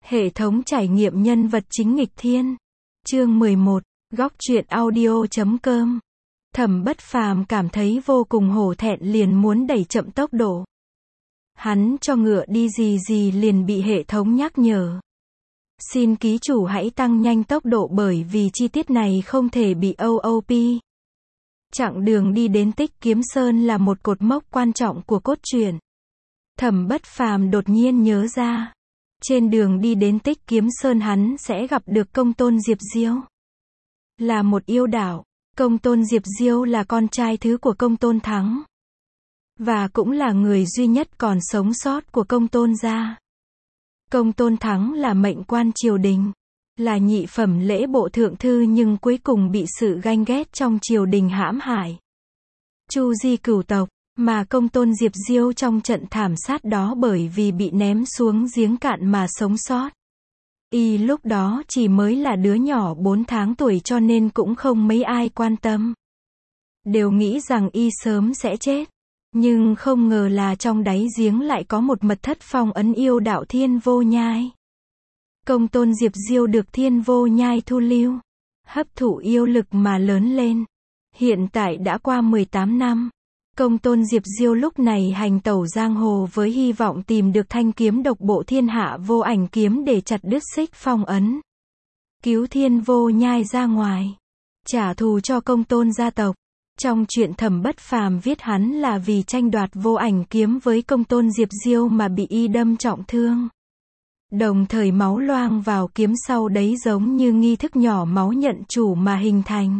Hệ thống trải nghiệm nhân vật chính nghịch thiên. Chương 11, góc truyện audio.com. Thẩm Bất Phàm cảm thấy vô cùng hổ thẹn liền muốn đẩy chậm tốc độ. Hắn cho ngựa đi gì liền bị hệ thống nhắc nhở. Xin ký chủ hãy tăng nhanh tốc độ bởi vì chi tiết này không thể bị OOP. Chặng đường đi đến Tích Kiếm Sơn là một cột mốc quan trọng của cốt truyện. Thẩm Bất Phàm đột nhiên nhớ ra. Trên đường đi đến Tích Kiếm Sơn hắn sẽ gặp được Công Tôn Diệp Diêu. Là một yêu đảo, Công Tôn Diệp Diêu là con trai thứ của Công Tôn Thắng. Và cũng là người duy nhất còn sống sót của Công Tôn gia. Công Tôn Thắng là mệnh quan triều đình, là nhị phẩm lễ bộ thượng thư nhưng cuối cùng bị sự ganh ghét trong triều đình hãm hại. Chu di cửu tộc, mà Công Tôn Diệp Diêu trong trận thảm sát đó bởi vì bị ném xuống giếng cạn mà sống sót. Y lúc đó chỉ mới là đứa nhỏ 4 tháng tuổi cho nên cũng không mấy ai quan tâm. Đều nghĩ rằng y sớm sẽ chết. Nhưng không ngờ là trong đáy giếng lại có một mật thất phong ấn yêu đạo Thiên Vô Nhai. Công Tôn Diệp Diêu được Thiên Vô Nhai thu lưu, hấp thụ yêu lực mà lớn lên. Hiện tại đã qua 18 năm. Công Tôn Diệp Diêu lúc này hành tẩu giang hồ với hy vọng tìm được thanh kiếm độc bộ thiên hạ vô ảnh kiếm để chặt đứt xích phong ấn. Cứu Thiên Vô Nhai ra ngoài. Trả thù cho Công Tôn gia tộc. Trong truyện Thẩm Bất Phàm viết hắn là vì tranh đoạt vô ảnh kiếm với Công Tôn Diệp Diêu mà bị y đâm trọng thương. Đồng thời máu loang vào kiếm sau đấy giống như nghi thức nhỏ máu nhận chủ mà hình thành.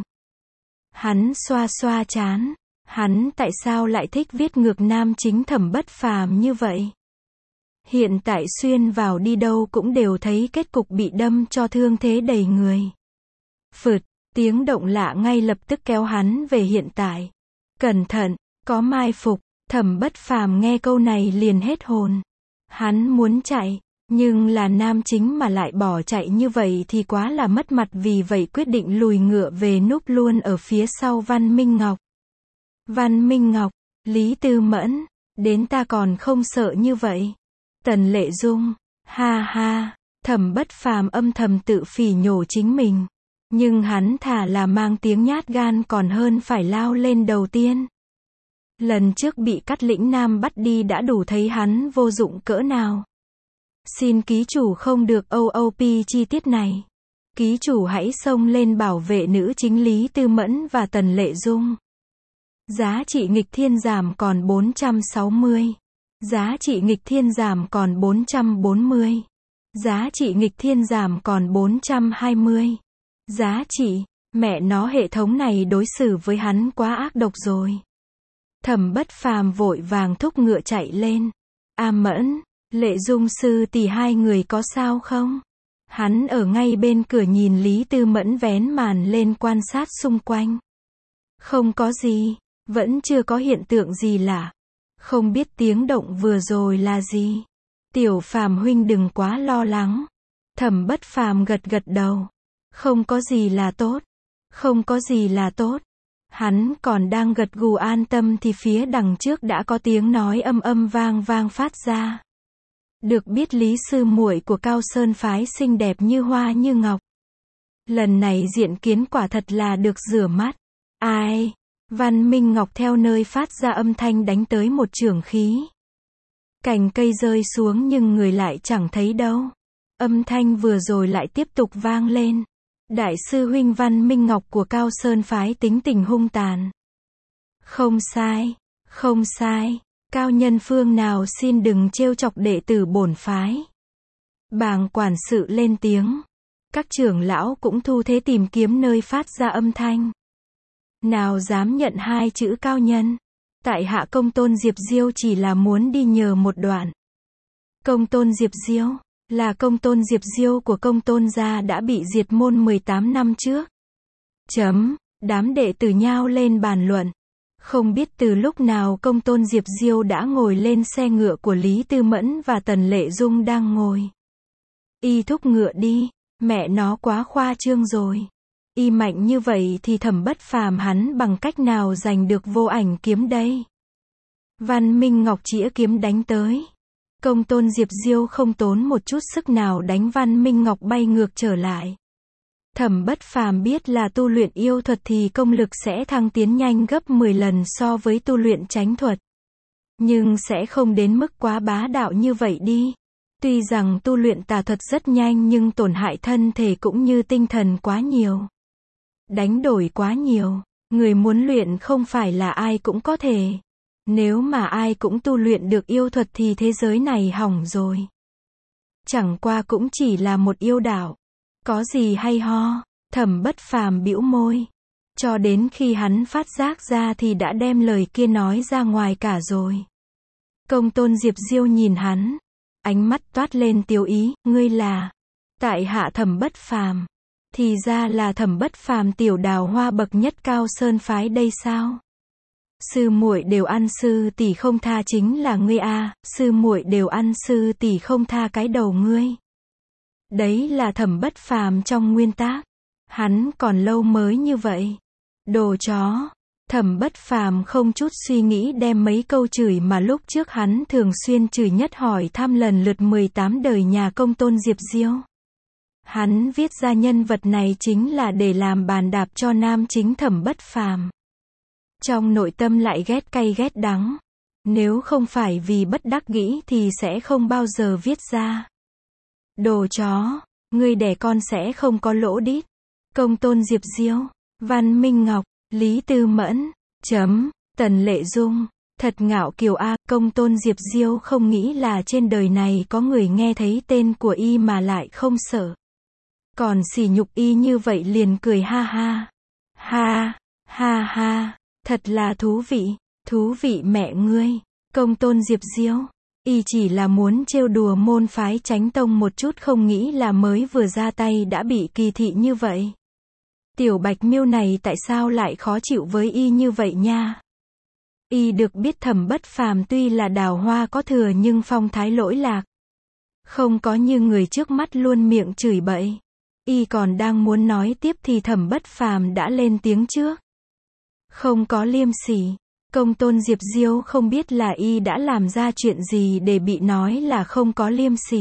Hắn xoa xoa trán. Hắn tại sao lại thích viết ngược nam chính Thẩm Bất Phàm như vậy? Hiện tại xuyên vào đi đâu cũng đều thấy kết cục bị đâm cho thương thế đầy người. Phượt, tiếng động lạ ngay lập tức kéo hắn về hiện tại. Cẩn thận, có mai phục. Thẩm Bất Phàm nghe câu này liền hết hồn. Hắn muốn chạy, nhưng là nam chính mà lại bỏ chạy như vậy thì quá là mất mặt, vì vậy quyết định lùi ngựa về núp luôn ở phía sau Văn Minh Ngọc. Văn Minh Ngọc, Lý Tư Mẫn, đến ta còn không sợ như vậy. Tần Lệ Dung, ha ha, Thẩm Bất Phàm âm thầm tự phỉ nhổ chính mình. Nhưng hắn thà là mang tiếng nhát gan còn hơn phải lao lên đầu tiên. Lần trước bị Cát Lĩnh Nam bắt đi đã đủ thấy hắn vô dụng cỡ nào. Xin ký chủ không được OOP chi tiết này. Ký chủ hãy xông lên bảo vệ nữ chính Lý Tư Mẫn và Tần Lệ Dung. Giá trị nghịch thiên giảm còn 460. Giá trị nghịch thiên giảm còn 440. Giá trị nghịch thiên giảm còn 420. Giá trị, mẹ nó hệ thống này đối xử với hắn quá ác độc rồi. Thẩm Bất Phàm vội vàng thúc ngựa chạy lên. A Mẫn, Lệ Dung sư tỷ hai người có sao không? Hắn ở ngay bên cửa nhìn Lý Tư Mẫn vén màn lên quan sát xung quanh. Không có gì, vẫn chưa có hiện tượng gì lạ. Không biết tiếng động vừa rồi là gì. Tiểu Phàm huynh đừng quá lo lắng. Thẩm Bất Phàm gật gật đầu. Không có gì là tốt. Không có gì là tốt. Hắn còn đang gật gù an tâm thì phía đằng trước đã có tiếng nói âm vang phát ra. Được biết Lý sư muội của Cao Sơn phái xinh đẹp như hoa như ngọc. Lần này diện kiến quả thật là được rửa mắt. Ai? Văn Minh Ngọc theo nơi phát ra âm thanh đánh tới một chưởng khí. Cành cây rơi xuống nhưng người lại chẳng thấy đâu. Âm thanh vừa rồi lại tiếp tục vang lên. Đại sư huynh Văn Minh Ngọc của Cao Sơn phái tính tình hung tàn. Không sai, không sai. Cao nhân phương nào xin đừng trêu chọc đệ tử bổn phái. Bàng quản sự lên tiếng. Các trưởng lão cũng thu thế tìm kiếm nơi phát ra âm thanh. Nào dám nhận hai chữ cao nhân. Tại hạ Công Tôn Diệp Diêu chỉ là muốn đi nhờ một đoạn. Công Tôn Diệp Diêu là Công Tôn Diệp Diêu của Công Tôn gia đã bị diệt môn 18 năm trước. Đám đệ tử nhao lên bàn luận. Không biết từ lúc nào Công Tôn Diệp Diêu đã ngồi lên xe ngựa của Lý Tư Mẫn và Tần Lệ Dung đang ngồi. Y thúc ngựa đi, mẹ nó quá khoa trương rồi. Y mạnh như vậy thì Thẩm Bất Phàm hắn bằng cách nào giành được vô ảnh kiếm đây? Văn Minh Ngọc chĩa kiếm đánh tới. Công tôn Diệp Diêu không tốn một chút sức nào đánh Văn Minh Ngọc bay ngược trở lại. Thẩm Bất Phàm biết là tu luyện yêu thuật thì công lực sẽ thăng tiến nhanh gấp 10 lần so với tu luyện chánh thuật. Nhưng sẽ không đến mức quá bá đạo như vậy đi. Tuy rằng tu luyện tà thuật rất nhanh nhưng tổn hại thân thể cũng như tinh thần quá nhiều. Đánh đổi quá nhiều. Người muốn luyện không phải là ai cũng có thể. Nếu mà ai cũng tu luyện được yêu thuật thì thế giới này hỏng rồi. Chẳng qua cũng chỉ là một yêu đạo. Có gì hay ho, Thẩm Bất Phàm bĩu môi. Cho đến khi hắn phát giác ra thì đã đem lời kia nói ra ngoài cả rồi. Công tôn Diệp Diêu nhìn hắn. Ánh mắt toát lên tiêu ý, ngươi là tại hạ Thẩm Bất Phàm. Thì ra là Thẩm Bất Phàm tiểu đào hoa bậc nhất Cao Sơn phái đây sao? Sư muội đều ăn sư tỷ không tha chính là ngươi a, sư muội đều ăn sư tỷ không tha cái đầu ngươi. Đấy là Thẩm Bất Phàm trong nguyên tác. Hắn còn lâu mới như vậy. Đồ chó. Thẩm Bất Phàm không chút suy nghĩ đem mấy câu chửi mà lúc trước hắn thường xuyên chửi nhất hỏi thăm lần lượt 18 đời nhà công tôn Diệp Diêu. Hắn viết ra nhân vật này chính là để làm bàn đạp cho nam chính Thẩm Bất Phàm. Trong nội tâm lại ghét cay ghét đắng. Nếu không phải vì bất đắc dĩ thì sẽ không bao giờ viết ra. Đồ chó, ngươi đẻ con sẽ không có lỗ đít. Công tôn Diệp Diêu, Văn Minh Ngọc, Lý Tư Mẫn, Tần Lệ Dung, thật ngạo kiều a. Công tôn Diệp Diêu không nghĩ là trên đời này có người nghe thấy tên của y mà lại không sợ. Còn sỉ nhục y như vậy liền cười ha ha. Ha, ha ha, thật là thú vị mẹ ngươi. Công tôn Diệp Diêu, y chỉ là muốn trêu đùa môn phái Chánh Tông một chút không nghĩ là mới vừa ra tay đã bị kỳ thị như vậy. Tiểu Bạch Miêu này tại sao lại khó chịu với y như vậy nha? Y được biết Thẩm Bất Phàm tuy là đào hoa có thừa nhưng phong thái lỗi lạc. Không có như người trước mắt luôn miệng chửi bậy. Y còn đang muốn nói tiếp thì Thẩm Bất Phàm đã lên tiếng trước. Không có liêm sỉ. Công tôn Diệp Diêu không biết là y đã làm ra chuyện gì để bị nói là không có liêm sỉ.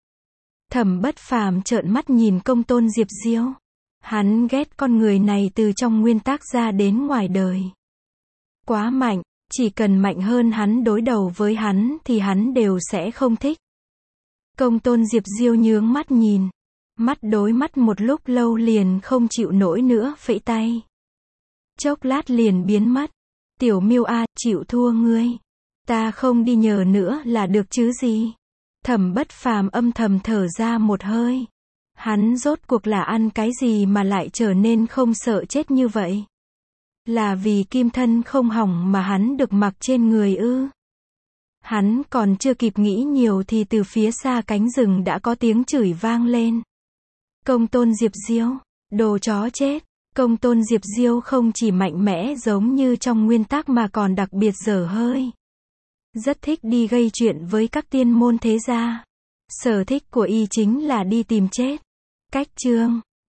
Thẩm Bất Phàm trợn mắt nhìn công tôn Diệp Diêu. Hắn ghét con người này từ trong nguyên tác ra đến ngoài đời. Quá mạnh, chỉ cần mạnh hơn hắn đối đầu với hắn thì hắn đều sẽ không thích. Công tôn Diệp Diêu nhướng mắt nhìn. Mắt đối mắt một lúc lâu liền không chịu nổi nữa phẩy tay. Chốc lát liền biến mất. Tiểu Miêu a, chịu thua ngươi. Ta không đi nhờ nữa là được chứ gì. Thẩm Bất Phàm âm thầm thở ra một hơi. Hắn rốt cuộc là ăn cái gì mà lại trở nên không sợ chết như vậy? Là vì kim thân không hỏng mà hắn được mặc trên người ư? Hắn còn chưa kịp nghĩ nhiều thì từ phía xa cánh rừng đã có tiếng chửi vang lên. Công tôn Diệp Diêu, đồ chó chết. Công tôn Diệp Diêu không chỉ mạnh mẽ giống như trong nguyên tắc mà còn đặc biệt dở hơi. Rất thích đi gây chuyện với các tiên môn thế gia. Sở thích của y chính là đi tìm chết. Cách chương